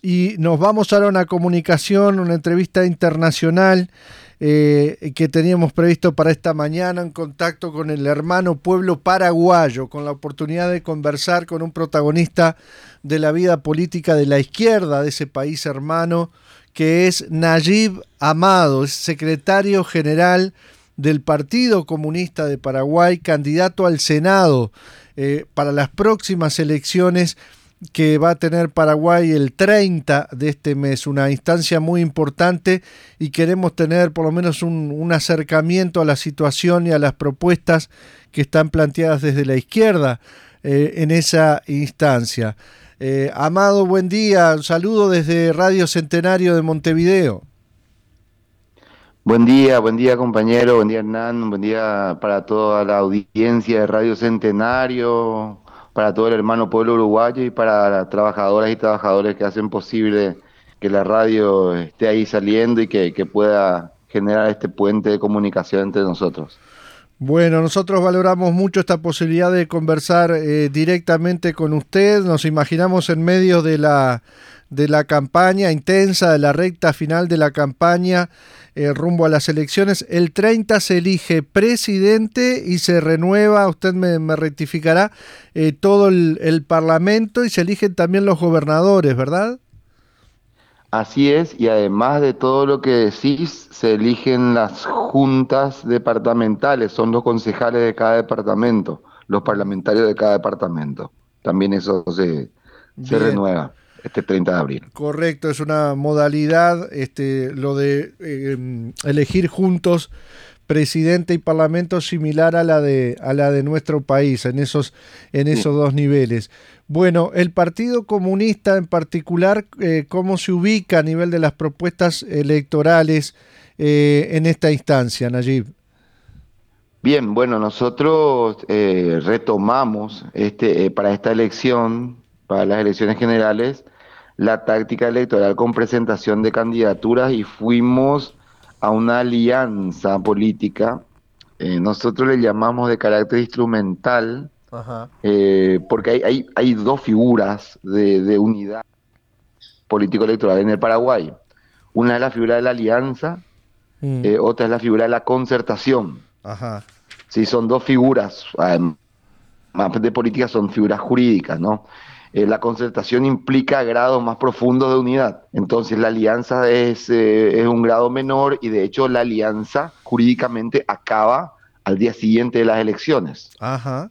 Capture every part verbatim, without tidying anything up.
Y nos vamos ahora a una comunicación, una entrevista internacional eh, que teníamos previsto para esta mañana en contacto con el hermano pueblo paraguayo, con la oportunidad de conversar con un protagonista de la vida política de la izquierda de ese país hermano, que es Nayib Amado, es secretario general del Partido Comunista de Paraguay, candidato al Senado eh, para las próximas elecciones que va a tener Paraguay el treinta de este mes, una instancia muy importante, y queremos tener por lo menos un, un acercamiento a la situación y a las propuestas que están planteadas desde la izquierda eh, en esa instancia. Eh, Amado, buen día, un saludo desde Radio Centenario de Montevideo. Buen día, buen día compañero, buen día Hernán, buen día para toda la audiencia de Radio Centenario, para todo el hermano pueblo uruguayo y para las trabajadoras y trabajadores que hacen posible que la radio esté ahí saliendo y que, que pueda generar este puente de comunicación entre nosotros. Bueno, nosotros valoramos mucho esta posibilidad de conversar eh, directamente con usted. Nos imaginamos en medio de la, de la campaña intensa, de la recta final de la campaña eh, rumbo a las elecciones. El treinta se elige presidente y se renueva, usted me, me rectificará, eh, todo el, el parlamento y se eligen también los gobernadores, ¿verdad? Así es, y además de todo lo que decís, se eligen las juntas departamentales, son los concejales de cada departamento, los parlamentarios de cada departamento. También eso se, se Bien. renueva este treinta de abril. Correcto, es una modalidad, este, lo de eh, elegir juntos presidente y parlamento similar a la de a la de nuestro país en esos en Sí. esos dos niveles. Bueno, el Partido Comunista en particular, eh, ¿cómo se ubica a nivel de las propuestas electorales eh, en esta instancia, Nayib? Bien, bueno, nosotros eh, retomamos este, eh, para esta elección, para las elecciones generales, la táctica electoral con presentación de candidaturas y fuimos a una alianza política. Eh, nosotros le llamamos de carácter instrumental, Ajá. eh, porque hay, hay, hay dos figuras de, de unidad político-electoral en el Paraguay. Una es la figura de la alianza, Mm, eh, otra es la figura de la concertación. ajá. Sí, son dos figuras, además de política, son figuras jurídicas, ¿no? Eh, la concertación implica grados más profundos de unidad. Entonces, la alianza es, eh, es un grado menor y, de hecho, la alianza jurídicamente acaba al día siguiente de las elecciones. Ajá.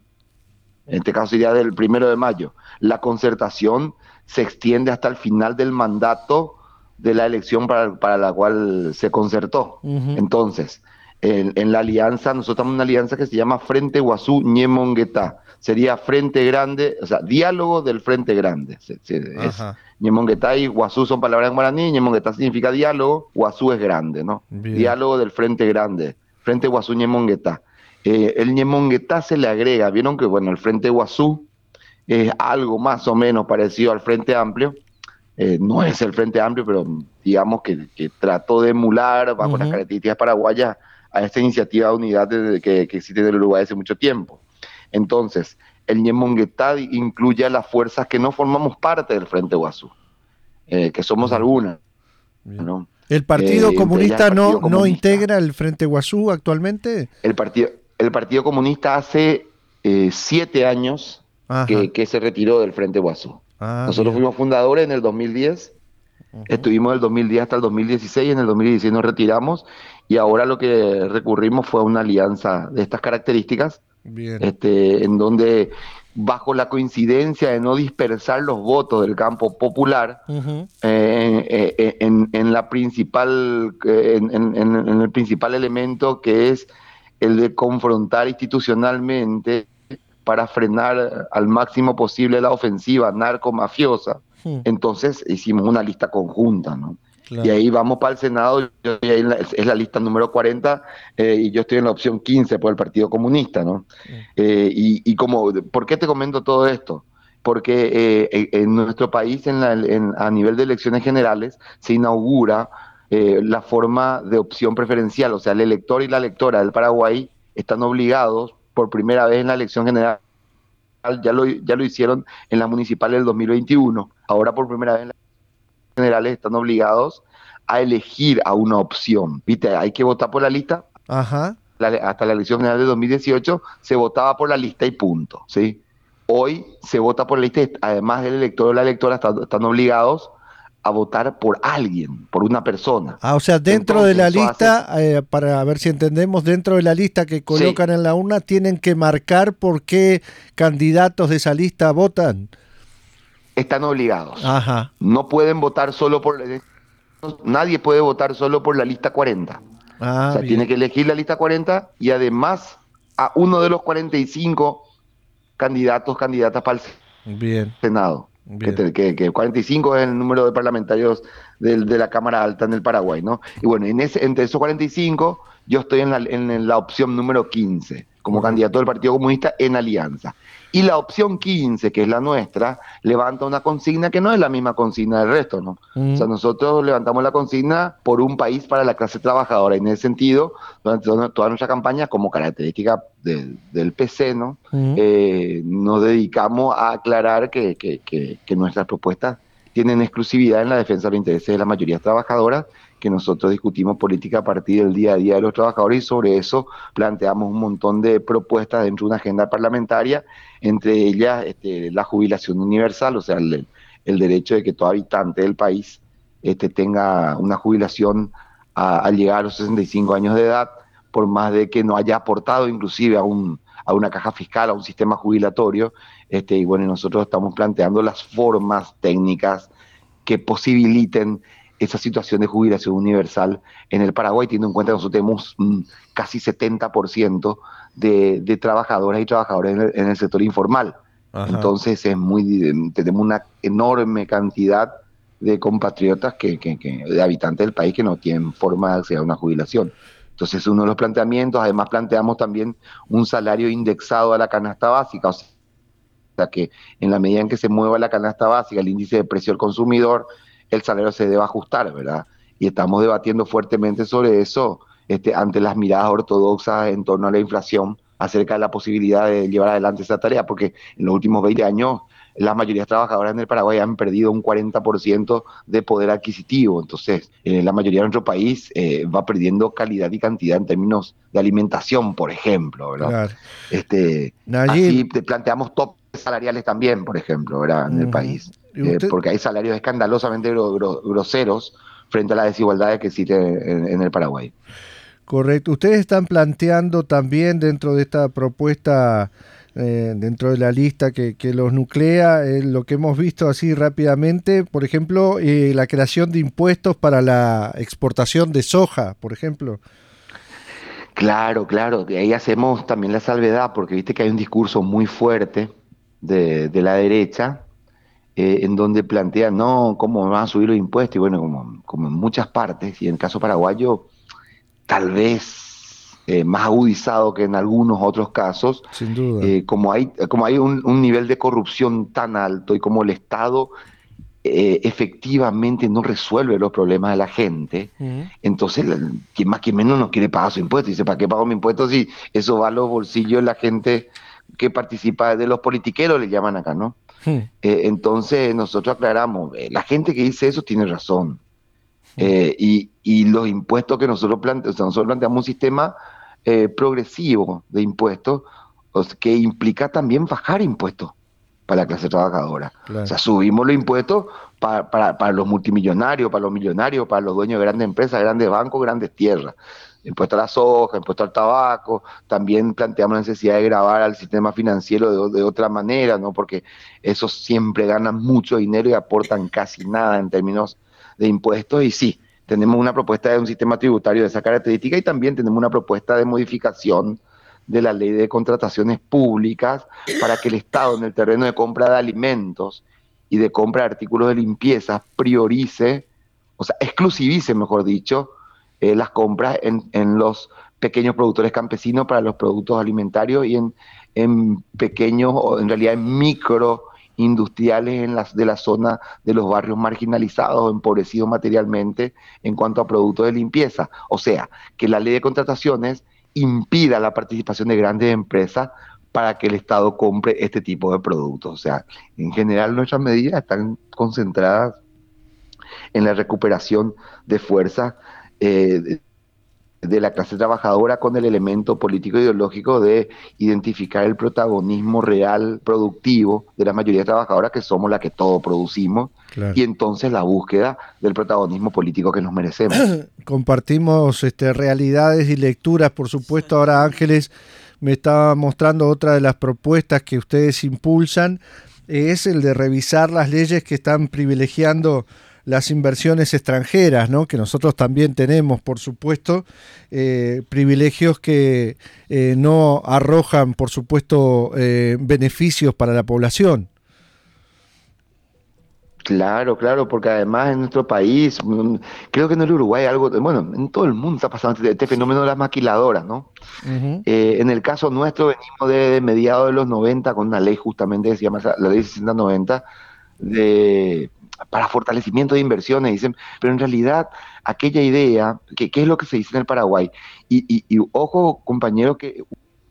En este caso sería del primero de mayo. La concertación se extiende hasta el final del mandato de la elección para, para la cual se concertó. Ujú. Entonces, en, en la alianza, nosotros tenemos una alianza que se llama Frente Guazú Ñemonguetá. Sería Frente Grande, o sea, diálogo del Frente Grande. Se, se, es Ajá. Ñemonguetá y Guazú son palabras en guaraní, Ñemonguetá significa diálogo, Guazú es grande, ¿no? Bien. Diálogo del Frente Grande, Frente Guazú Ñemonguetá. Eh, el Ñemonguetá se le agrega, vieron que bueno, el Frente Guazú es algo más o menos parecido al Frente Amplio, eh, no es el Frente Amplio, pero digamos que, que trató de emular bajo las Ujú. características paraguayas a esta iniciativa de unidad de, que, que existe en el Uruguay hace mucho tiempo. Entonces, el Ñemonguetá incluye a las fuerzas que no formamos parte del Frente Guazú, eh, que somos Bien. algunas, Bien. ¿no? ¿El Partido Eh, entre ellas el Comunista no, Partido no Comunista. integra el Frente Guazú actualmente? El Partido, el partido Comunista hace eh, siete años Ajá. que, que se retiró del Frente Guazú. Ah, Nosotros bien. fuimos fundadores en el dos mil diez, Ujú. estuvimos del dos mil diez hasta el dos mil dieciséis, en el dos mil dieciséis nos retiramos y ahora lo que recurrimos fue a una alianza de estas características, Bien. este, en donde bajo la coincidencia de no dispersar los votos del campo popular, Ujú. eh, eh, en, en, la principal, eh, en, en, en el principal elemento que es el de confrontar institucionalmente para frenar al máximo posible la ofensiva narco-mafiosa. Mm, Entonces hicimos una lista conjunta, ¿no? Y claro. ahí vamos para el Senado, yo, y ahí la, es la lista número cuarenta, eh, y yo estoy en la opción quince por el Partido Comunista, ¿no? Mm, Eh, y, y como, ¿por qué te comento todo esto? Porque eh, en nuestro país, en la, en, a nivel de elecciones generales, se inaugura eh, la forma de opción preferencial, o sea, el elector y la electora del Paraguay están obligados por primera vez en la elección general, ya lo, ya lo hicieron en la municipal del dos mil veintiuno, ahora por primera vez en la generales están obligados a elegir a una opción. ¿Viste? Hay que votar por la lista. Ajá. La, hasta la elección general de dos mil dieciocho se votaba por la lista y punto, ¿sí? Hoy se vota por la lista y además del elector o la electora están, están obligados a votar por alguien, por una persona. Ah, o sea, dentro de Entonces, la eso hace... lista, eh, para ver si entendemos, dentro de la lista que colocan Sí, en la urna, tienen que marcar por qué candidatos de esa lista votan. están obligados. Ajá. No pueden votar solo por... Nadie puede votar solo por la lista cuarenta. O Ah, sea, tiene bien, que elegir la lista cuarenta y además a uno de los cuarenta y cinco candidatos, candidatas para el bien, Senado. Que, bien. te- que, que cuarenta y cinco es el número de parlamentarios del- de la Cámara Alta en el Paraguay, ¿no? Y bueno, en ese, entre esos cuarenta y cinco, yo estoy en la, en la opción número quince, como candidato Correcto. del Partido Comunista en alianza. Y la opción quince, que es la nuestra, levanta una consigna que no es la misma consigna del resto, ¿no? O sea, Mm, nosotros levantamos la consigna por un país para la clase trabajadora. Y en ese sentido, durante toda toda nuestra campaña, como característica del, del P C, ¿no? mm. Eh, nos dedicamos a aclarar que, que, que, que nuestras propuestas tienen exclusividad en la defensa de los intereses de la mayoría trabajadora, que nosotros discutimos política a partir del día a día de los trabajadores y sobre eso planteamos un montón de propuestas dentro de una agenda parlamentaria, entre ellas este, la jubilación universal, o sea, el, el derecho de que todo habitante del país este, tenga una jubilación a- al llegar a los sesenta y cinco años de edad, por más de que no haya aportado inclusive a un a una caja fiscal, a un sistema jubilatorio, este, y bueno, nosotros estamos planteando las formas técnicas que posibiliten esa situación de jubilación universal en el Paraguay, teniendo en cuenta que nosotros tenemos mm, casi setenta por ciento de, de trabajadoras y trabajadores en el, en el sector informal. Ajá. Entonces es muy, tenemos una enorme cantidad de compatriotas que, que, que, de habitantes del país que no tienen forma de acceder a una jubilación. Entonces, uno de los planteamientos, además planteamos también un salario indexado a la canasta básica, o sea que en la medida en que se mueva la canasta básica, el índice de precio del consumidor, el salario se debe ajustar, ¿verdad? Y estamos debatiendo fuertemente sobre eso este, ante las miradas ortodoxas en torno a la inflación, acerca de la posibilidad de llevar adelante esa tarea, porque en los últimos veinte años las mayorías trabajadoras en el Paraguay han perdido un cuarenta por ciento de poder adquisitivo. Entonces, eh, la mayoría de nuestro país eh, va perdiendo calidad y cantidad en términos de alimentación, por ejemplo, ¿verdad? Claro. Este, Nayib, así te planteamos topes salariales también, por ejemplo, ¿verdad? En el ujú. país, ¿Y eh, usted? porque hay salarios escandalosamente gro- gro- groseros frente a las desigualdades que existen en, en el Paraguay. Correcto. Ustedes están planteando también dentro de esta propuesta, eh, dentro de la lista que, que los nuclea, eh, lo que hemos visto así rápidamente, por ejemplo, eh, la creación de impuestos para la exportación de soja, por ejemplo. Claro, claro, de ahí hacemos también la salvedad, porque viste que hay un discurso muy fuerte de, de la derecha, eh, en donde plantean, no, ¿cómo van a subir los impuestos? Y bueno, como, como en muchas partes, y en el caso paraguayo, tal vez eh, más agudizado que en algunos otros casos, Sin duda. eh, como hay, como hay un, un nivel de corrupción tan alto y como el Estado eh, efectivamente no resuelve los problemas de la gente, Ujú. entonces la- quien más quien menos no quiere pagar su impuesto. Dice, ¿para qué pago mi impuesto si eso va a los bolsillos de la gente que participa de los politiqueros, le llaman acá, ¿no? Mm, Eh, entonces nosotros aclaramos, eh, la gente que dice eso tiene razón. mm. Eh, y, y los impuestos que nosotros planteamos, o sea, nosotros planteamos un sistema eh, progresivo de impuestos, o sea, que implica también bajar impuestos para la clase trabajadora. O Claro. sea, subimos los impuestos para, para, para los multimillonarios, para los millonarios, para los dueños de grandes empresas, grandes bancos, grandes tierras. Impuesto a la soja, impuesto al tabaco, también planteamos la necesidad de grabar al sistema financiero de, de otra manera, ¿no? Porque esos siempre ganan mucho dinero y aportan casi nada en términos de impuestos. Y sí, tenemos una propuesta de un sistema tributario de esa característica y también tenemos una propuesta de modificación de la ley de contrataciones públicas para que el Estado en el terreno de compra de alimentos y de compra de artículos de limpieza priorice, o sea, exclusivice, mejor dicho, eh, las compras en, en, los pequeños productores campesinos para los productos alimentarios y en, en pequeños, o en realidad en micro industriales en las, de la zona de los barrios marginalizados o empobrecidos materialmente en cuanto a productos de limpieza. O sea, que la ley de contrataciones impida la participación de grandes empresas para que el Estado compre este tipo de productos. O sea, en general nuestras medidas están concentradas en la recuperación de fuerza eh, de, de la clase trabajadora con el elemento político ideológico de identificar el protagonismo real productivo de la mayoría trabajadora, que somos la que todo producimos, Claro. y entonces la búsqueda del protagonismo político que nos merecemos. Compartimos este, realidades y lecturas, por supuesto. Ahora Ángeles me estaba mostrando otra de las propuestas que ustedes impulsan, es el de revisar las leyes que están privilegiando las inversiones extranjeras, ¿no? Que nosotros también tenemos, por supuesto, eh, privilegios que eh, no arrojan, por supuesto, eh, beneficios para la población. Claro, claro, porque además en nuestro país, mm, creo que en el Uruguay algo, bueno, en todo el mundo está pasando este, este fenómeno de las maquiladoras, ¿no? Ujú. Eh, en el caso nuestro venimos de, de mediados de los noventa con una ley justamente que se llama la ley sesenta noventa de, para fortalecimiento de inversiones, dicen, pero en realidad aquella idea, que, ¿qué es lo que se dice en el Paraguay? Y, y, y ojo, compañeros, que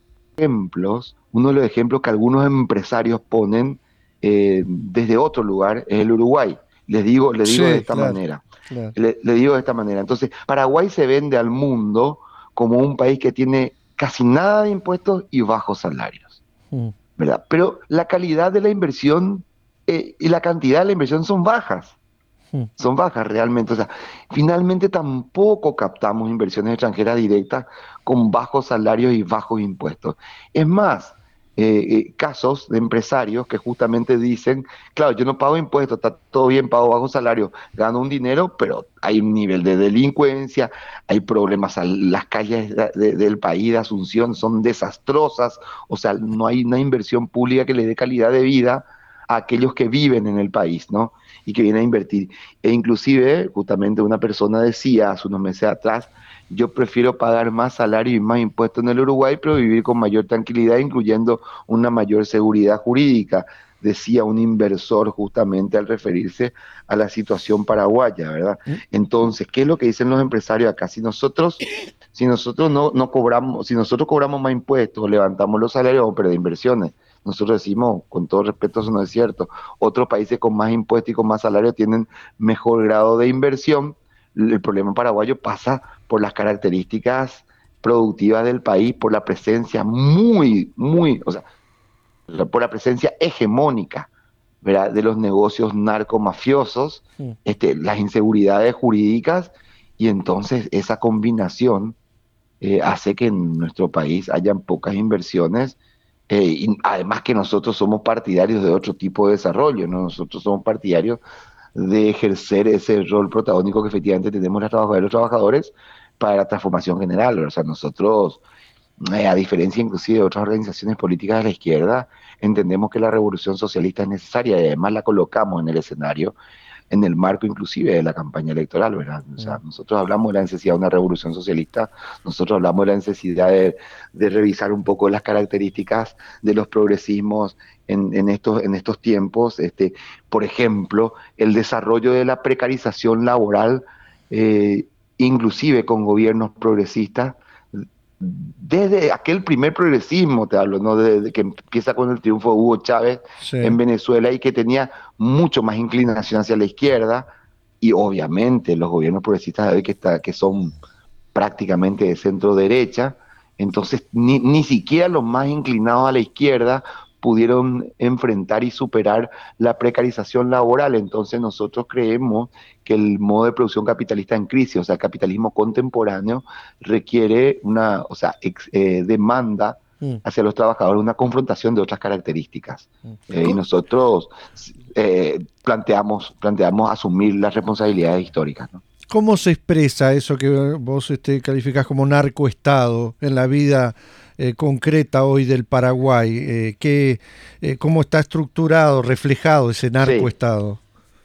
ejemplos, uno de los ejemplos que algunos empresarios ponen eh, desde otro lugar es el Uruguay. Les digo, les digo de Sí, esta claro, manera. claro. Le, le digo de esta manera. Entonces, Paraguay se vende al mundo como un país que tiene casi nada de impuestos y bajos salarios, Mm, ¿verdad? Pero la calidad de la inversión eh, y la cantidad de la inversión son bajas, mm, son bajas realmente. O sea, finalmente tampoco captamos inversiones extranjeras directas con bajos salarios y bajos impuestos. Es más, eh, eh, casos de empresarios que justamente dicen, claro, yo no pago impuestos, está todo bien, pago bajo salario, gano un dinero, pero hay un nivel de delincuencia, hay problemas, las calles de- de- del país de Asunción son desastrosas, o sea, no hay una inversión pública que le dé calidad de vida a aquellos que viven en el país, ¿no? Y que vienen a invertir. E inclusive, justamente una persona decía hace unos meses atrás, yo prefiero pagar más salario y más impuestos en el Uruguay, pero vivir con mayor tranquilidad, incluyendo una mayor seguridad jurídica, decía un inversor justamente al referirse a la situación paraguaya, ¿verdad? mm. Entonces, ¿qué es lo que dicen los empresarios acá? Si nosotros, si nosotros no, no cobramos, si nosotros cobramos más impuestos, levantamos los salarios, vamos a perder inversiones. Nosotros decimos, con todo respeto, eso no es cierto. Otros países con más impuestos y con más salario tienen mejor grado de inversión. El problema paraguayo pasa por las características productivas del país, por la presencia muy, muy, o sea, por la presencia hegemónica, ¿verdad? De los negocios narcomafiosos, Mm. este, las inseguridades jurídicas, y entonces esa combinación eh, hace que en nuestro país hayan pocas inversiones, eh, y además que nosotros somos partidarios de otro tipo de desarrollo, ¿no? Nosotros somos partidarios de ejercer ese rol protagónico que efectivamente tenemos las trabajadoras y los trabajadores para la transformación general. O sea, nosotros, eh, a diferencia inclusive de otras organizaciones políticas de la izquierda, entendemos que la revolución socialista es necesaria y además la colocamos en el escenario, en el marco inclusive de la campaña electoral, ¿verdad? O sea, Mm. nosotros hablamos de la necesidad de una revolución socialista, nosotros hablamos de la necesidad de, de revisar un poco las características de los progresismos en, en, estos, en estos tiempos, este, por ejemplo, el desarrollo de la precarización laboral, eh, inclusive con gobiernos progresistas, desde aquel primer progresismo, te hablo, ¿no? Desde que empieza con el triunfo de Hugo Chávez en Sí. Venezuela y que tenía mucho más inclinación hacia la izquierda, y obviamente los gobiernos progresistas de hoy que, está, que son prácticamente de centro derecha, entonces ni, ni siquiera los más inclinados a la izquierda pudieron enfrentar y superar la precarización laboral. Entonces nosotros creemos que el modo de producción capitalista en crisis, o sea, el capitalismo contemporáneo, requiere una, o sea, ex, eh, demanda Mm, hacia los trabajadores una confrontación de otras características. mm. Eh, y Co- nosotros eh, planteamos, planteamos asumir las responsabilidades históricas, ¿no? ¿Cómo se expresa eso que vos este, calificás como narcoestado en la vida eh, concreta hoy del Paraguay? Eh, ¿qué, eh, ¿Cómo está estructurado, reflejado ese Sí, narcoestado?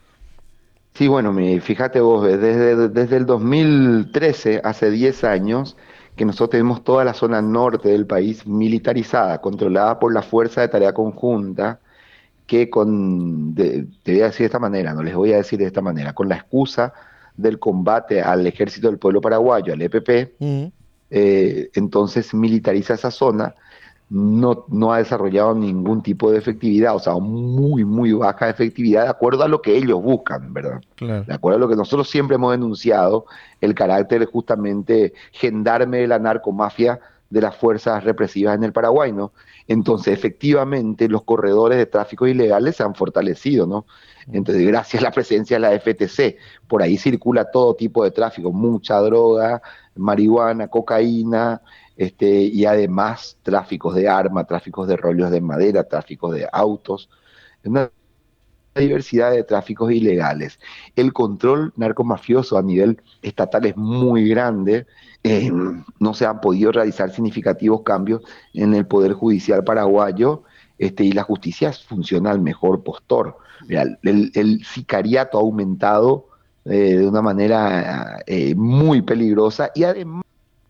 sí, bueno, mi- fíjate vos, eh, desde, desde el dos mil trece, hace diez años, que nosotros tenemos toda la zona norte del país militarizada, controlada por la Fuerza de Tarea Conjunta, que con, de- te voy a decir de esta manera, no les voy a decir de esta manera, con la excusa del combate al Ejército del Pueblo Paraguayo, al E P P, Mm, eh, entonces militariza esa zona, no, no ha desarrollado ningún tipo de efectividad, o sea, muy, muy baja efectividad de acuerdo a lo que ellos buscan, ¿verdad? Claro. De acuerdo a lo que nosotros siempre hemos denunciado, el carácter justamente gendarme de la narcomafia de las fuerzas represivas en el Paraguay, ¿no? Entonces, efectivamente, los corredores de tráfico ilegales se han fortalecido, ¿no? Entonces, gracias a la presencia de la F T C, por ahí circula todo tipo de tráfico, mucha droga, marihuana, cocaína, este, y además tráficos de armas, tráficos de rollos de madera, tráficos de autos, una diversidad de tráficos ilegales. El control narcomafioso a nivel estatal es muy grande. Eh, no se han podido realizar significativos cambios en el Poder Judicial paraguayo, este, y la justicia funciona al mejor postor. Mira, el, el sicariato ha aumentado eh, de una manera eh, muy peligrosa y además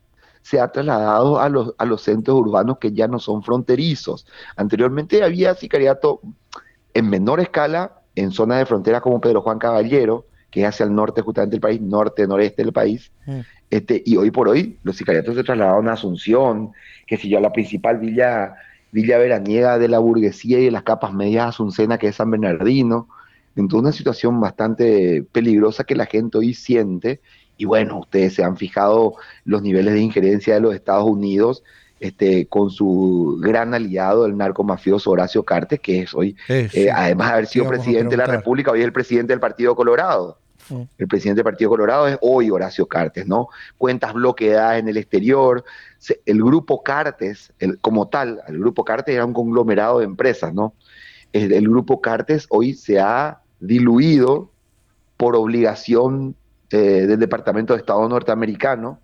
se ha trasladado a los, a los centros urbanos que ya no son fronterizos. Anteriormente había sicariato en menor escala en zonas de frontera como Pedro Juan Caballero, que es hacia el norte justamente del país, norte, noreste del país, Mm. este, y hoy por hoy los sicariatos se trasladaron a Asunción, que si yo, a la principal villa, villa veraniega de la burguesía y de las capas medias azucena, que es San Bernardino. Entonces una situación bastante peligrosa que la gente hoy siente, y bueno, ustedes se han fijado los niveles de injerencia de los Estados Unidos, este, con su gran aliado, el narcomafioso Horacio Cartes, que es hoy, Eh, eh, sí, además de haber te sido íbamos a presidente de la preguntar. República, hoy es el presidente del Partido Colorado. Mm. El presidente del Partido Colorado es hoy Horacio Cartes, ¿no? Cuentas bloqueadas en el exterior. Se, el grupo Cartes, el, como tal, el grupo Cartes era un conglomerado de empresas, ¿no? El, el grupo Cartes hoy se ha diluido por obligación eh, del Departamento de Estado norteamericano,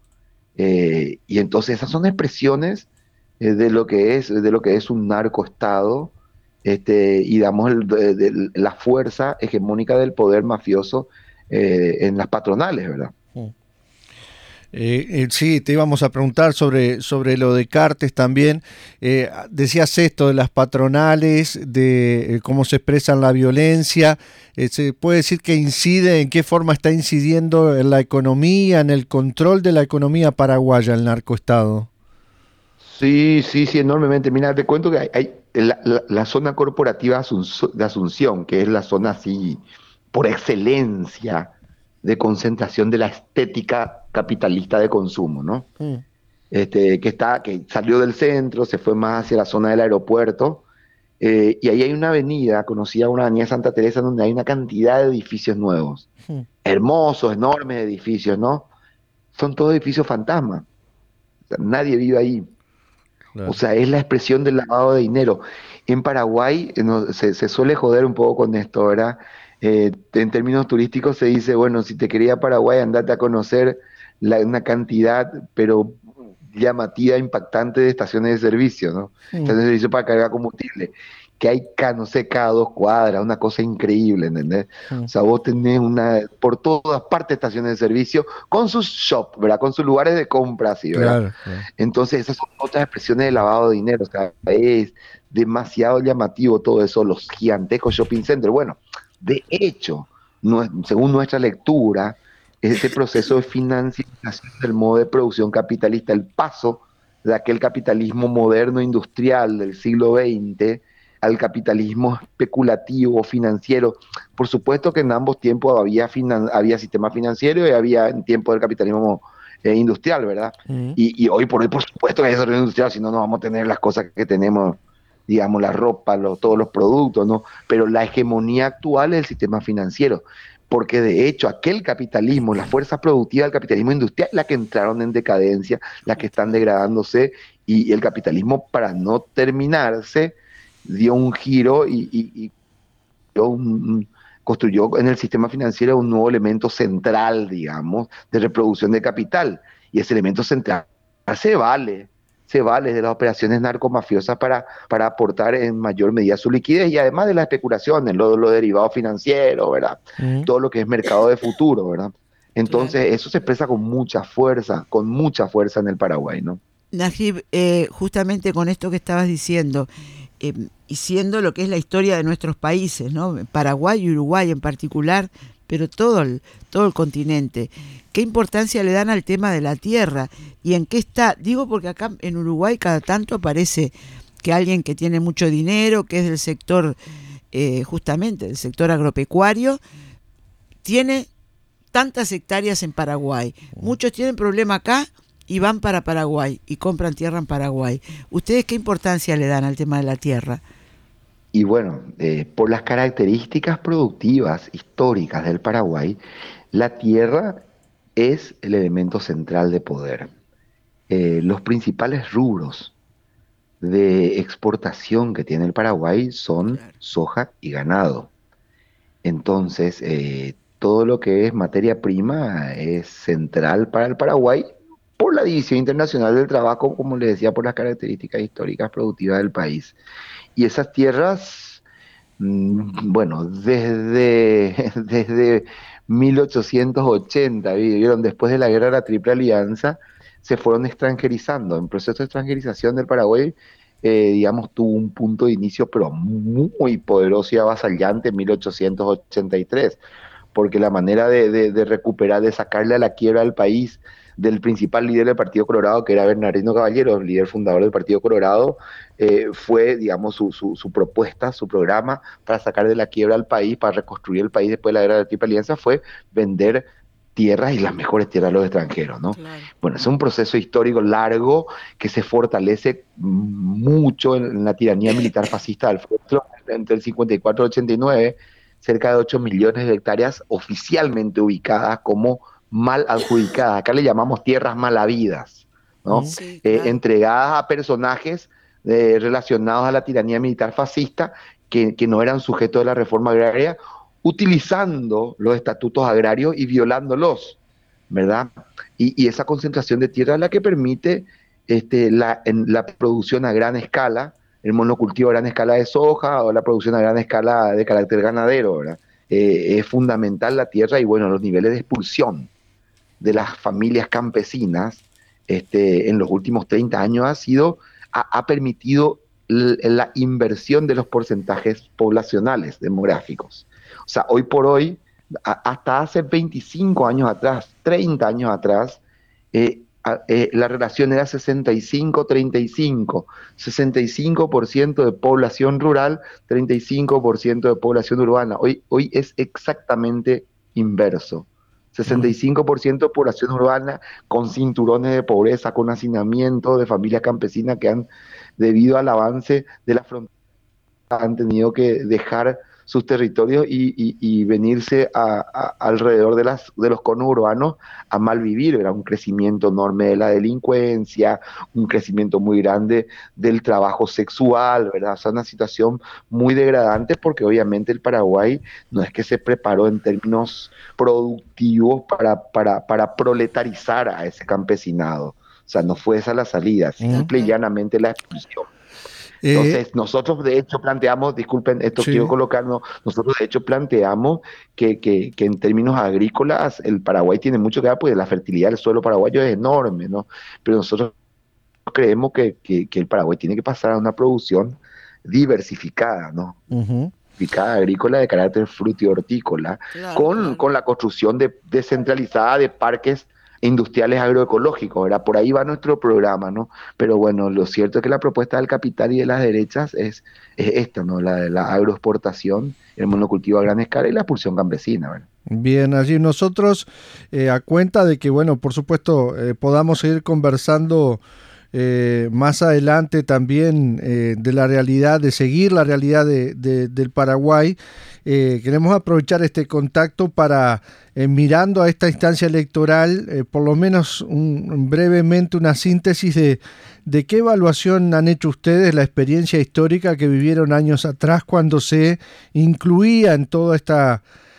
eh, y entonces esas son expresiones eh, de lo que es de lo que es un narcoestado, este, y damos el, de, de, la fuerza hegemónica del poder mafioso eh, en las patronales, ¿verdad? Mm. Eh, eh, sí, te íbamos a preguntar sobre, sobre lo de Cartes también. Eh, decías esto de las patronales, de eh, cómo se expresan la violencia. Eh, ¿se puede decir que incide, en qué forma está incidiendo en la economía, en el control de la economía paraguaya, el narcoestado? Sí, sí, sí, enormemente. Mira, te cuento que hay, hay la, la- la zona corporativa Asuncio- de Asunción, que es la zona así por excelencia de concentración de la estética capitalista de consumo, ¿no? Mm. Este, que está, que salió del centro, se fue más hacia la zona del aeropuerto, eh, y ahí hay una avenida, conocida una avenida Santa Teresa, donde hay una cantidad de edificios nuevos, Mm. hermosos, enormes edificios, ¿no? Son todos edificios fantasmas, o sea, nadie vive ahí. O Claro. sea, es la expresión del lavado de dinero. En Paraguay eh, no, se, se suele joder un poco con esto, ¿verdad? Eh, en términos turísticos se dice, bueno, si te quería Paraguay, andate a conocer la- una cantidad, pero llamativa, impactante de estaciones de servicio, ¿no? Mm. Estaciones de servicio para cargar combustible. Que hay, ca- no sé, cada dos cuadras, una cosa increíble, ¿entendés? O Mm. sea, vos tenés una, por todas partes estaciones de servicio, con sus shops, ¿verdad? Con sus lugares de compra, así, ¿verdad? Claro, claro. Entonces, esas son otras expresiones de lavado de dinero. O sea, es demasiado llamativo todo eso, los gigantescos shopping centers. Bueno, de hecho, no, según nuestra lectura, ese proceso de financiación del modo de producción capitalista, el paso de aquel capitalismo moderno industrial del siglo veinte al capitalismo especulativo financiero. Por supuesto que en ambos tiempos había, finan había sistema financiero y había en tiempo del capitalismo eh, industrial, ¿verdad? Mm. Y, y, hoy por hoy, por supuesto que hay desarrollo industrial, si no, no vamos a tener las cosas que tenemos, digamos, la ropa, lo, todos los productos, ¿no? Pero la hegemonía actual es el sistema financiero, porque de hecho aquel capitalismo, la fuerza productiva del capitalismo industrial, la que entraron en decadencia, las que están degradándose, y, y el capitalismo, para no terminarse, dio un giro y, y, y dio un, construyó en el sistema financiero un nuevo elemento central, digamos, de reproducción de capital. Y ese elemento central se vale, se vale de las operaciones narcomafiosas para, para aportar en mayor medida su liquidez y además de las especulaciones, lo, lo derivado financiero, ¿verdad? Mm. Todo lo que es mercado de futuro, ¿verdad? Claro. Entonces, eso se expresa con mucha fuerza, con mucha fuerza en el Paraguay, ¿no? Najib, eh, justamente con esto que estabas diciendo, eh, y siendo lo que es la historia de nuestros países, ¿no? Paraguay y Uruguay en particular, pero todo el, todo el continente, ¿qué importancia le dan al tema de la tierra? ¿Y en qué está? Digo porque acá en Uruguay cada tanto aparece que alguien que tiene mucho dinero, que es del sector, eh, justamente del sector agropecuario, tiene tantas hectáreas en Paraguay. Muchos tienen problema acá y van para Paraguay y compran tierra en Paraguay. ¿Ustedes qué importancia le dan al tema de la tierra? Y bueno, eh, por las características productivas históricas del Paraguay, la tierra es el elemento central de poder. Eh, los principales rubros de exportación que tiene el Paraguay son Claro. soja y ganado. Entonces, eh, todo lo que es materia prima es central para el Paraguay por la División Internacional del Trabajo, como les decía, por las características históricas productivas del país. Y esas tierras, mm, bueno, desde, desde mil ochocientos ochenta, vieron, después de la guerra de la Triple Alianza, se fueron extranjerizando. En proceso de extranjerización del Paraguay, eh, digamos, tuvo un punto de inicio, pero muy poderoso y avasallante en mil ochocientos ochenta y tres, porque la manera de, de, de recuperar, de sacarle a la quiebra al país del principal líder del Partido Colorado, que era Bernardino Caballero, el líder fundador del Partido Colorado, eh, fue, digamos, su, su, su propuesta, su programa para sacar de la quiebra al país, para reconstruir el país después de la guerra de la Triple Alianza, fue vender tierras y las mejores tierras a los extranjeros, ¿no? Claro. Bueno, es un proceso histórico largo que se fortalece mucho en, en la tiranía militar fascista del Alfonso entre el cincuenta y cuatro y el ochenta y nueve, cerca de ocho millones de hectáreas oficialmente ubicadas como mal adjudicadas. Acá le llamamos tierras mal habidas, ¿no? Sí, Eh, claro. entregadas a personajes eh, relacionados a la tiranía militar fascista que, que no eran sujetos de la reforma agraria, utilizando los estatutos agrarios y violándolos, ¿verdad? Y, y esa concentración de tierra es la que permite este, la, en, la producción a gran escala, el monocultivo a gran escala de soja o la producción a gran escala de carácter ganadero, ¿verdad? Eh, es fundamental la tierra y, bueno, los niveles de expulsión de las familias campesinas este, en los últimos treinta años ha sido, ha, ha permitido l- la inversión de los porcentajes poblacionales demográficos. O sea, hoy por hoy, a- hasta hace veinticinco años atrás, treinta años atrás, eh, a- eh, la relación era sesenta y cinco treinta y cinco, sesenta y cinco por ciento de población rural, treinta y cinco por ciento de población urbana. Hoy, hoy es exactamente inverso. sesenta y cinco por ciento de población urbana con cinturones de pobreza, con hacinamiento de familias campesinas que han, debido al avance de la frontera, han tenido que dejar sus territorios y, y, y venirse a, a, alrededor de, las, de los conos urbanos a malvivir. Era un crecimiento enorme de la delincuencia, un crecimiento muy grande del trabajo sexual, ¿verdad? O sea, una situación muy degradante porque obviamente el Paraguay no es que se preparó en términos productivos para, para, para proletarizar a ese campesinado. O sea, no fue esa la salida, simple y llanamente la expulsión. Eh, Entonces, nosotros de hecho planteamos, disculpen, esto quiero sí. colocarnos, nosotros de hecho planteamos que, que, que en términos agrícolas el Paraguay tiene mucho que ver, porque la fertilidad del suelo paraguayo es enorme, ¿no? Pero nosotros creemos que, que, que el Paraguay tiene que pasar a una producción diversificada, ¿no? Ujú. Diversificada agrícola de carácter frutihortícola, Claro, con, claro. con la construcción de, descentralizada de parques industriales agroecológicos, ¿verdad? Por ahí va nuestro programa, ¿no? Pero bueno, lo cierto es que la propuesta del capital y de las derechas es, es esta, ¿no? La de la agroexportación, el monocultivo a gran escala y la expulsión campesina, ¿verdad? Bien, allí nosotros, eh, a cuenta de que, bueno, por supuesto, eh, podamos seguir conversando eh, más adelante también eh, de la realidad, de seguir la realidad de, de, del Paraguay, eh, queremos aprovechar este contacto para, eh, mirando a esta instancia electoral, eh, por lo menos un, brevemente una síntesis de, de qué evaluación han hecho ustedes la experiencia histórica que vivieron años atrás cuando se incluía en toda esta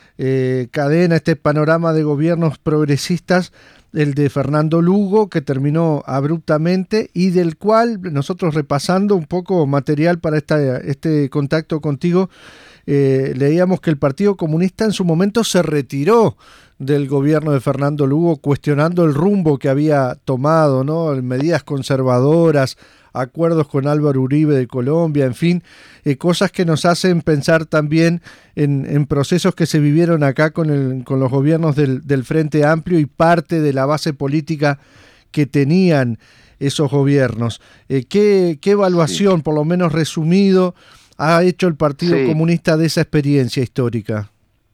Eh, cadena, este panorama de gobiernos progresistas, el de Fernando Lugo, que terminó abruptamente y del cual nosotros, repasando un poco material para esta, este contacto contigo, eh, leíamos que el Partido Comunista en su momento se retiró del gobierno de Fernando Lugo, cuestionando el rumbo que había tomado, ¿no? Medidas conservadoras, acuerdos con Álvaro Uribe de Colombia, en fin, eh, cosas que nos hacen pensar también en, en procesos que se vivieron acá con, el, con los gobiernos del, del Frente Amplio y parte de la base política que tenían. esos gobiernos. Eh, ¿qué, ¿Qué evaluación, sí. por lo menos resumido, ha hecho el Partido sí. Comunista de esa experiencia histórica?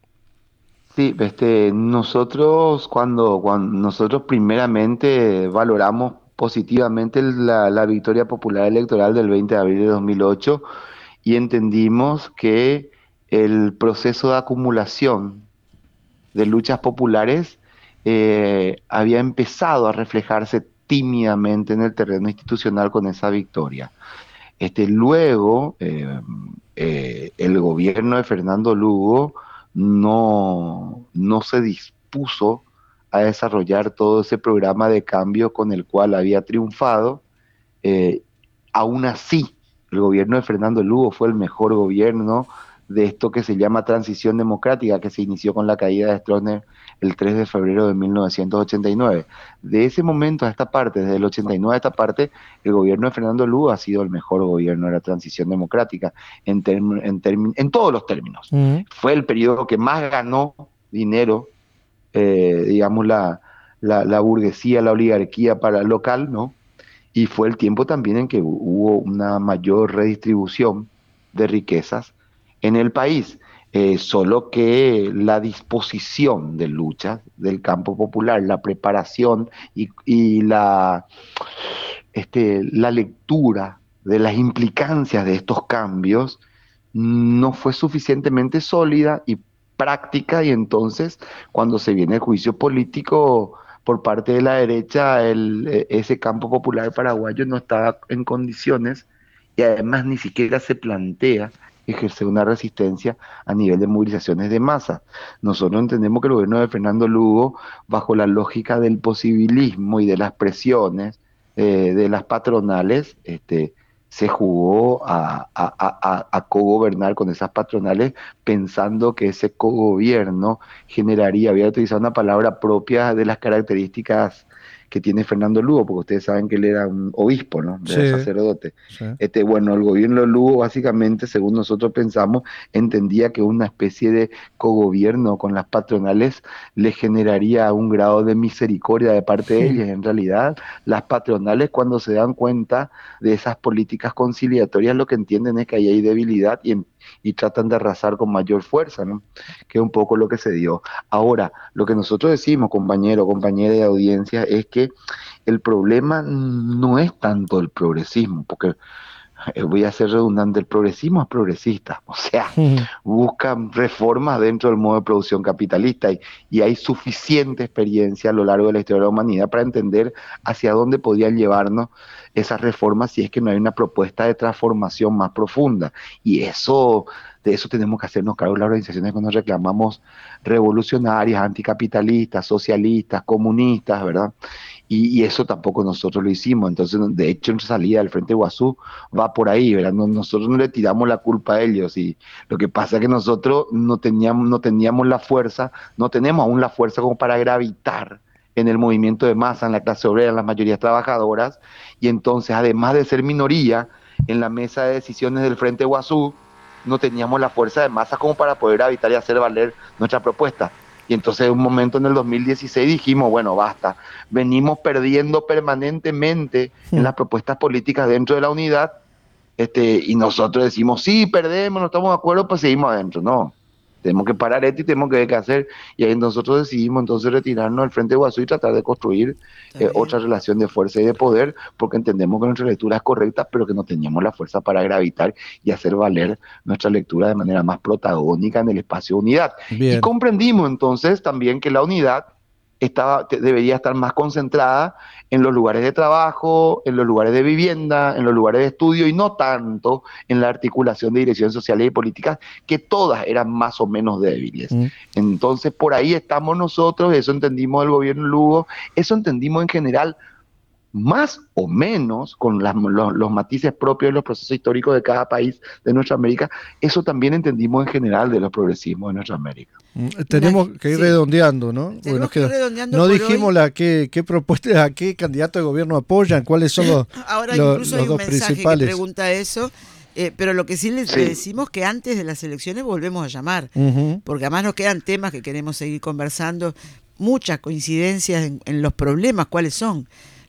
Sí, este, nosotros cuando, cuando nosotros primeramente valoramos positivamente la, la victoria popular electoral del veinte de abril de dos mil ocho y entendimos que el proceso de acumulación de luchas populares eh, había empezado a reflejarse tímidamente en el terreno institucional con esa victoria. Este, luego, eh, eh, el gobierno de Fernando Lugo no, no se dispuso a desarrollar todo ese programa de cambio con el cual había triunfado. Eh, aún así, el gobierno de Fernando Lugo fue el mejor gobierno de esto que se llama transición democrática, que se inició con la caída de Stroessner el tres de febrero de mil novecientos ochenta y nueve. De ese momento a esta parte, desde el ochenta y nueve a esta parte, el gobierno de Fernando Lugo ha sido el mejor gobierno de la transición democrática en, term en, term en todos los términos. Uh-huh. Fue el periodo que más ganó dinero, eh, digamos, la, la, la burguesía, la oligarquía para local, ¿no? Y fue el tiempo también en que hubo una mayor redistribución de riquezas en el país. Eh, solo que la disposición de lucha del campo popular, la preparación y, y la, este, la lectura de las implicancias de estos cambios no fue suficientemente sólida y práctica, y entonces cuando se viene el juicio político por parte de la derecha, el, ese campo popular paraguayo no estaba en condiciones y además ni siquiera se plantea ejercer una resistencia a nivel de movilizaciones de masa. Nosotros entendemos que el gobierno de Fernando Lugo, bajo la lógica del posibilismo y de las presiones eh, de las patronales, este, se jugó a, a, a, a cogobernar con esas patronales, pensando que ese cogobierno generaría, había utilizado una palabra propia de las características que tiene Fernando Lugo, porque ustedes saben que él era un obispo, ¿no? Era sí, sacerdote. Sí. Este, bueno, el gobierno de Lugo, básicamente, según nosotros pensamos, entendía que una especie de cogobierno con las patronales le generaría un grado de misericordia de parte de ellas. En realidad, las patronales, cuando se dan cuenta de esas políticas conciliatorias, lo que entienden es que ahí hay debilidad y, y tratan de arrasar con mayor fuerza, ¿no? Que es un poco lo que se dio. Ahora, lo que nosotros decimos, compañero, compañera de audiencia, es que el problema no es tanto el progresismo, porque voy a ser redundante, el progresismo es progresista, o sea, uh-huh. buscan reformas dentro del modo de producción capitalista y, y hay suficiente experiencia a lo largo de la historia de la humanidad para entender hacia dónde podían llevarnos esas reformas si es que no hay una propuesta de transformación más profunda. Y eso, de eso tenemos que hacernos cargo las organizaciones que nos reclamamos revolucionarias, anticapitalistas, socialistas, comunistas, ¿verdad? Y, y eso tampoco nosotros lo hicimos. Entonces, de hecho, nuestra salida del Frente Guazú va por ahí, ¿verdad? No, nosotros no le tiramos la culpa a ellos. Y lo que pasa es que nosotros no teníamos, no teníamos la fuerza, no tenemos aún la fuerza como para gravitar en el movimiento de masa, en la clase obrera, en las mayorías trabajadoras. Y entonces, además de ser minoría en la mesa de decisiones del Frente Guazú, no teníamos la fuerza de masa como para poder gravitar y hacer valer nuestra propuesta. Y entonces en un momento en el dos mil dieciséis dijimos, bueno, basta, venimos perdiendo permanentemente sí. en las propuestas políticas dentro de la unidad, este, y nosotros decimos, sí, perdemos, no estamos de acuerdo, pues seguimos adentro. No, tenemos que parar esto y tenemos que ver qué hacer. Y ahí nosotros decidimos entonces retirarnos del Frente Guazú y tratar de construir eh, otra relación de fuerza y de poder, porque entendemos que nuestra lectura es correcta, pero que no teníamos la fuerza para gravitar y hacer valer nuestra lectura de manera más protagónica en el espacio de unidad. Bien. Y comprendimos entonces también que la unidad estaba, te, debería estar más concentrada en los lugares de trabajo, en los lugares de vivienda, en los lugares de estudio y no tanto en la articulación de direcciones sociales y políticas, que todas eran más o menos débiles. Mm. Entonces, por ahí estamos nosotros, eso entendimos del gobierno Lugo, eso entendimos en general, más o menos, con las, los, los matices propios de los procesos históricos de cada país de nuestra América, eso también entendimos en general de los progresismos de nuestra América. Mm, tenemos que ir sí. redondeando, ¿no? Bueno, que ir redondeando no dijimos hoy. la qué, qué propuesta, a qué candidato de gobierno apoyan, cuáles son los, Ahora los, incluso los hay un dos mensaje principales. Que pregunta eso. Eh, pero lo que sí les sí. decimos que antes de las elecciones volvemos a llamar, uh-huh. porque además nos quedan temas que queremos seguir conversando, muchas coincidencias en, en los problemas, cuáles son.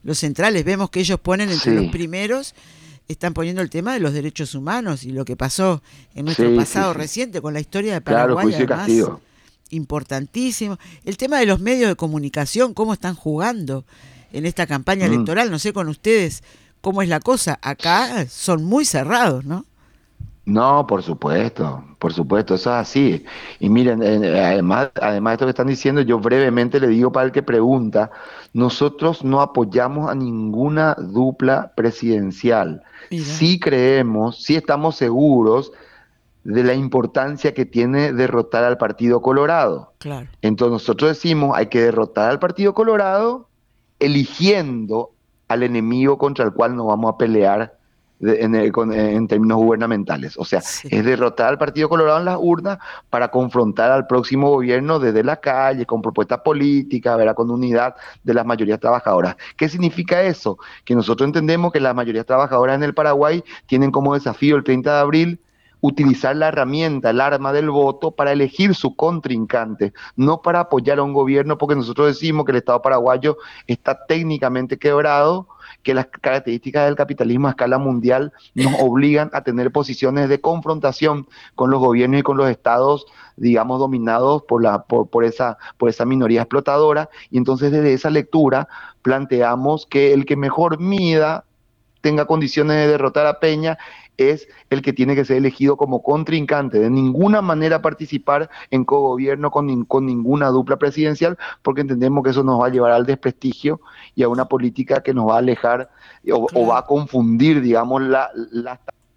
los centrales. Vemos que ellos ponen entre Sí. los primeros, están poniendo el tema de los derechos humanos y lo que pasó en nuestro Sí, pasado sí, sí. reciente con la historia de Claro, Paraguay, juicio y además, castigo. importantísimo. El tema de los medios de comunicación, cómo están jugando en esta campaña Mm. electoral, no sé con ustedes cómo es la cosa. Acá son muy cerrados, ¿no? No, por supuesto, por supuesto, eso es así. Y miren, eh, además, además de esto que están diciendo, yo brevemente le digo para el que pregunta, nosotros no apoyamos a ninguna dupla presidencial. Mira, Sí creemos, sí estamos seguros de la importancia que tiene derrotar al Partido Colorado. claro. Entonces nosotros decimos, hay que derrotar al Partido Colorado eligiendo al enemigo contra el cual nos vamos a pelear de- en, el- con- en términos gubernamentales. O sea, Sí, es derrotar al Partido Colorado en las urnas para confrontar al próximo gobierno desde la calle, con propuestas políticas, ¿verdad? Con unidad de las mayorías trabajadoras. ¿Qué significa eso? Que nosotros entendemos que las mayorías trabajadoras en el Paraguay tienen como desafío el treinta de abril utilizar la herramienta, el arma del voto para elegir su contrincante, no para apoyar a un gobierno, porque nosotros decimos que el Estado paraguayo está técnicamente quebrado, que las características del capitalismo a escala mundial nos obligan a tener posiciones de confrontación con los gobiernos y con los estados, digamos, dominados por, la, por, por, esa, por esa minoría explotadora. Y entonces desde esa lectura planteamos que el que mejor mida, tenga condiciones de derrotar a Peña, es el que tiene que ser elegido como contrincante. De ninguna manera participar en cogobierno con, nin- con ninguna dupla presidencial, porque entendemos que eso nos va a llevar al desprestigio y a una política que nos va a alejar o, o va claro. a confundir, digamos, la, la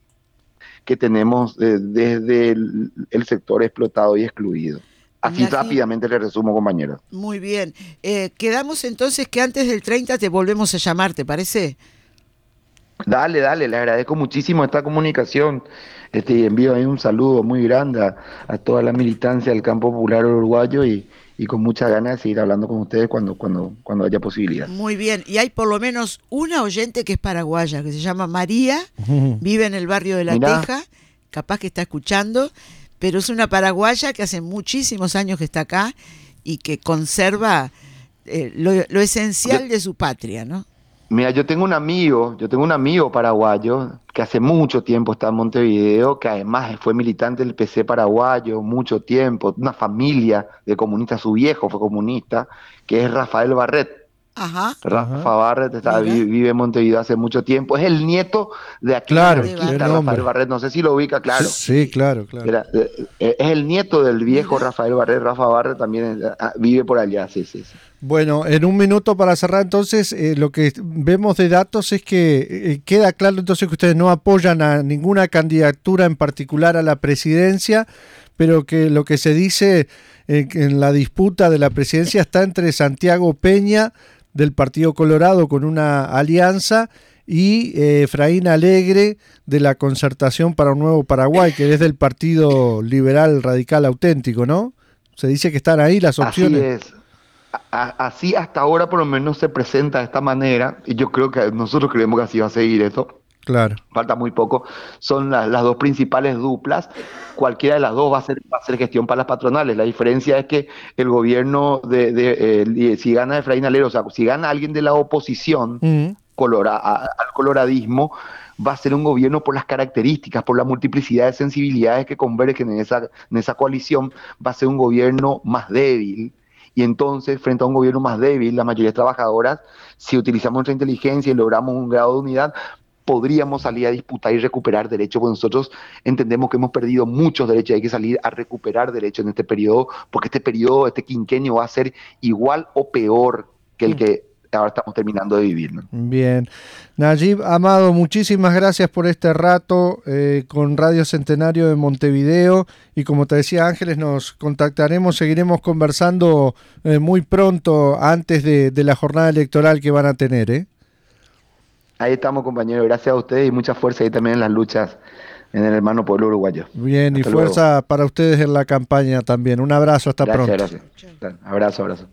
que tenemos eh, desde el, el sector explotado y excluido. Así Najib, rápidamente le resumo, compañero. muy bien. Eh, quedamos entonces que antes del treinta te volvemos a llamar, ¿te parece? Dale, dale, le agradezco muchísimo esta comunicación. Este, y envío ahí un saludo muy grande a, a toda la militancia del campo popular uruguayo y, y con muchas ganas de seguir hablando con ustedes cuando, cuando, cuando haya posibilidad. Muy bien. Y hay por lo menos una oyente que es paraguaya, que se llama María, vive en el barrio de La Mirá. Teja, capaz que está escuchando, pero es una paraguaya que hace muchísimos años que está acá y que conserva eh, lo, lo esencial de su patria, ¿no? Mira, yo tengo un amigo, yo tengo un amigo paraguayo que hace mucho tiempo está en Montevideo, que además fue militante del P C paraguayo mucho tiempo, una familia de comunistas, su viejo fue comunista, que es Rafael Barret. Ajá, Rafa Ajá. Barret está, Mira. vi- vive en Montevideo hace mucho tiempo. Es el nieto de aquel Claro, De anarquista qué Barret. nombre. Rafael Barret. No sé si lo ubica, claro. Sí, claro, claro. Era, eh, eh, es el nieto del viejo Mira. Rafael Barret. Rafa Barret también eh, ah, vive por allá, sí, sí, sí. Bueno, en un minuto para cerrar entonces, eh, lo que vemos de datos es que eh, queda claro entonces que ustedes no apoyan a ninguna candidatura en particular a la presidencia, pero que lo que se dice eh, que en la disputa de la presidencia está entre Santiago Peña del Partido Colorado con una alianza y eh, Efraín Alegre de la Concertación para un Nuevo Paraguay, que es del Partido Liberal Radical Auténtico, ¿no? Se dice que están ahí las Así opciones. es. A- a- Así hasta ahora por lo menos se presenta de esta manera, y yo creo que nosotros creemos que así va a seguir esto. Claro. Falta muy poco. Son la- las dos principales duplas. Cualquiera de las dos va a ser, va a ser gestión para las patronales. La diferencia es que el gobierno de, de, eh, si gana Efraín Alero, o sea, si gana alguien de la oposición Mm. colora- a- al coloradismo, va a ser un gobierno por las características, por la multiplicidad de sensibilidades que convergen en esa, en esa coalición, va a ser un gobierno más débil. Y entonces, frente a un gobierno más débil, la mayoría de trabajadoras, si utilizamos nuestra inteligencia y logramos un grado de unidad, podríamos salir a disputar y recuperar derechos, porque nosotros entendemos que hemos perdido muchos derechos y hay que salir a recuperar derechos en este periodo, porque este periodo, este quinquenio va a ser igual o peor que el que ahora estamos terminando de vivir, ¿no? Bien. Najib Amado, muchísimas gracias por este rato eh, con Radio Centenario de Montevideo y como te decía Ángeles, nos contactaremos, seguiremos conversando eh, muy pronto antes de, de la jornada electoral que van a tener, ¿eh? Ahí estamos, compañeros. Gracias a ustedes y mucha fuerza ahí también en las luchas en el hermano pueblo uruguayo. Bien, Hasta y fuerza luego. para ustedes en la campaña también. Un abrazo, hasta Gracias, pronto. gracias. Abrazo, abrazo.